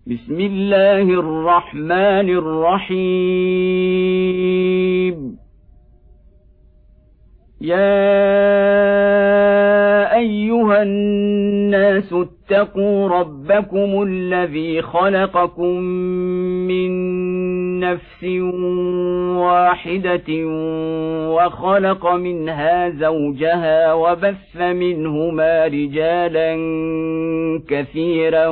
بسم الله الرحمن الرحيم. يا أيها الناس اتقوا ربكم الذي خلقكم من نفس واحدة وخلق منها زوجها وبث منهما رجالا كثيرا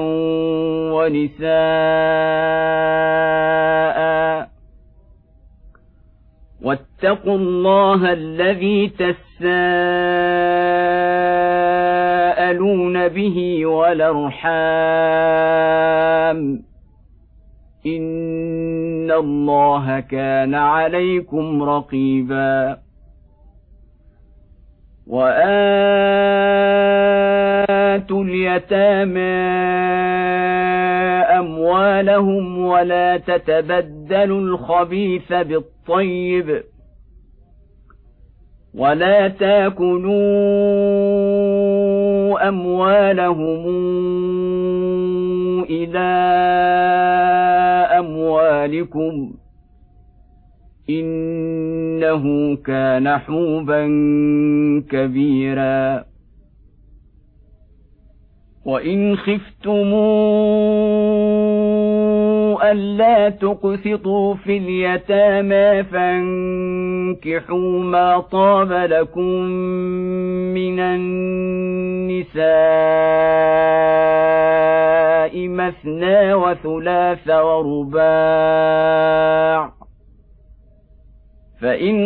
ونساء واتقوا الله الذي تساءلون به والأرحام إن الله كان عليكم رقيبا. وآتوا اليتامى أموالهم ولا تتبدلوا الخبيث بالطيب ولا تاكلوا أموالهم إلى أموالكم إنه كان حوبا كبيرا. وإن خفتموا ألا تقسطوا في اليتامى فانكحوا ما طاب لكم من النساء مثنى وثلاث ورباع، فإن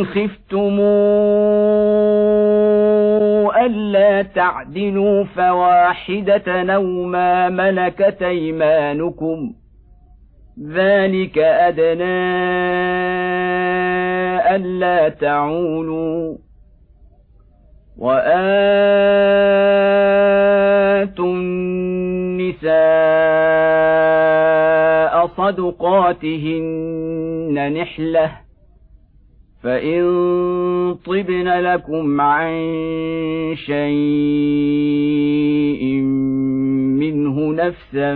خفتموا ألا تعدلوا فواحدة أو ما ملكت أيمانكم ذلك أدنى ألا تعولوا. وآتوا النساء صدقاتهن نحلة فإن طبن لكم عن شيء منه نفسا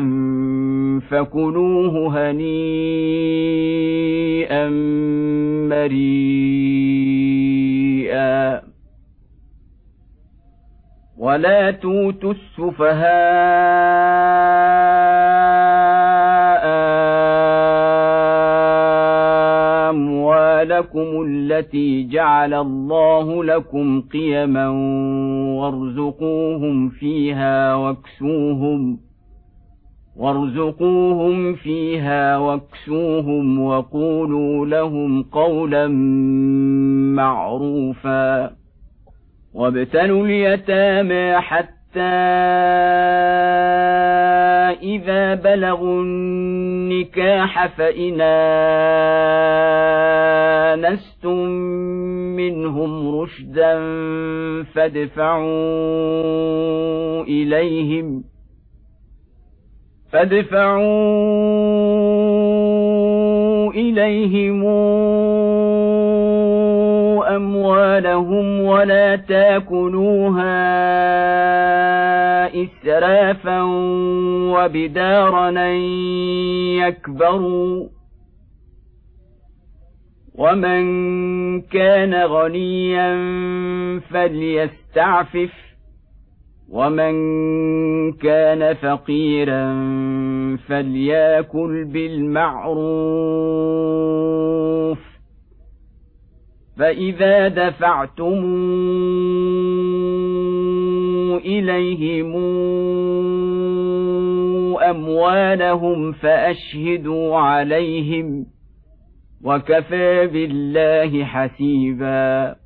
فكلوه هنيئا مريئا. ولا توتوا السفهاء أموالكم التي جعل الله لكم قيما وارزقوهم فيها واكسوهم وقولوا لهم قولا معروفا. وابتلوا اليتامى حتى إذا بلغوا النكاح فإن آنستم منهم رشدا فادفعوا إليهم أموالهم ولا تاكلوها إسرافا وبدارا أن يكبروا. ومن كان غنيا فليستعفف ومن كان فقيرا فليأكل بالمعروف. فإذا دفعتم إليهم أموالهم فأشهدوا عليهم وكفى بالله حسيبا.